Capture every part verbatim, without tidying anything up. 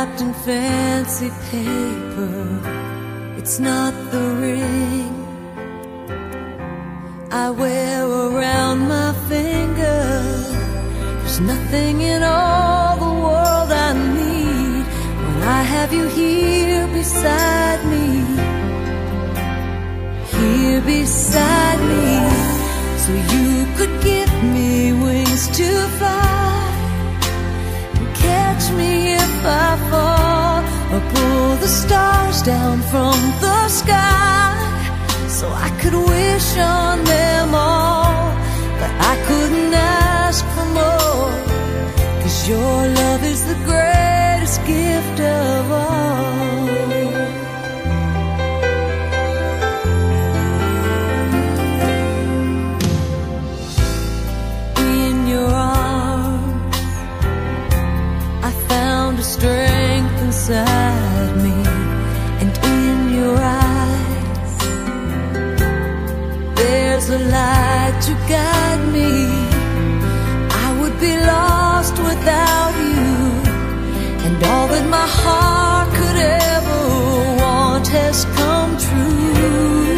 wrapped in fancy paper. It's not the ring I wear around my finger. There's nothing in all the world I need when I have you here beside me, here beside me. So you could give me wings to fly and catch me if I fall, or pull the stars down from the sky so I could wish on them all. But I couldn't ask for more, 'cause your love is the greatest gift of all. In your arms I found a strength inside me, and in your eyes there's a light to guide me. I would be lost without you, and all that my heart could ever want has come true.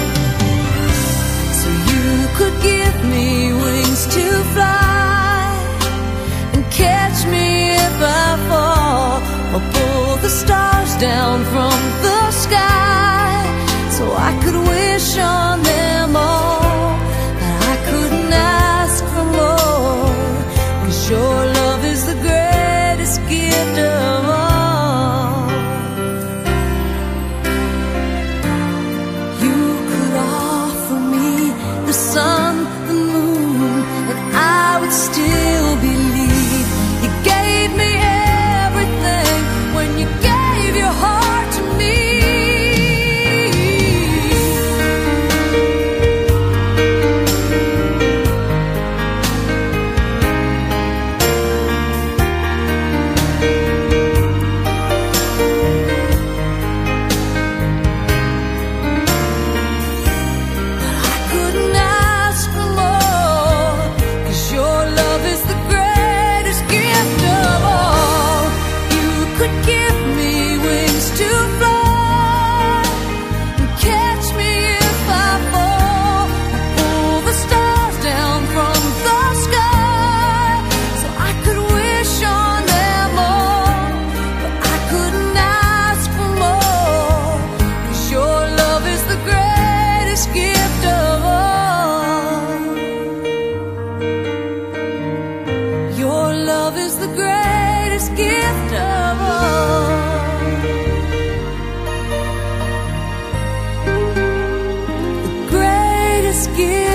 So you could give me wings to fly and catch me if I fall, or pull the stars down from the sky so I could wish on them all. But I couldn't ask for more, 'cause your love is the greatest gift of all. You could offer me the sun, the moon, and I would still believe. You gave me everything when you gave your heart to me. Give